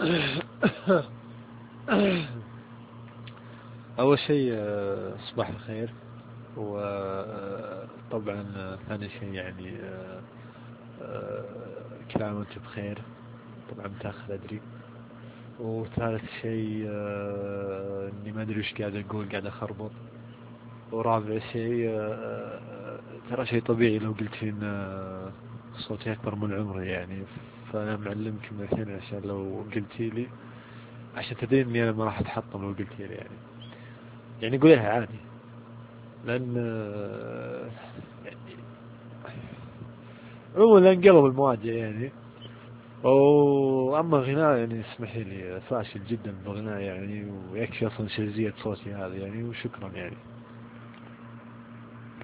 أول شيء صباح الخير. وطبعا ثاني شيء يعني كل عام وأنت بخير. طبعا متأخر أدري. وثالث شيء إني ما أدري وش قاعد أقول، قاعد أخربط. ورابع شيء ترى شيء طبيعي لو قلت لي إن صوتي أكبر من عمري يعني. فأنا معلمك من الحين عشان لو قلتي لي، عشان تدرين إني أنا ما راح أتحطم لو قلتي لي يعني قوليها عادي. لأن عموما لانقلب المواجهة يعني. وأما غناء يعني اسمحي لي فاشل جدا بالغناء يعني، ويكفي أصلا شرجية صوتي هذا يعني، وشكرا يعني.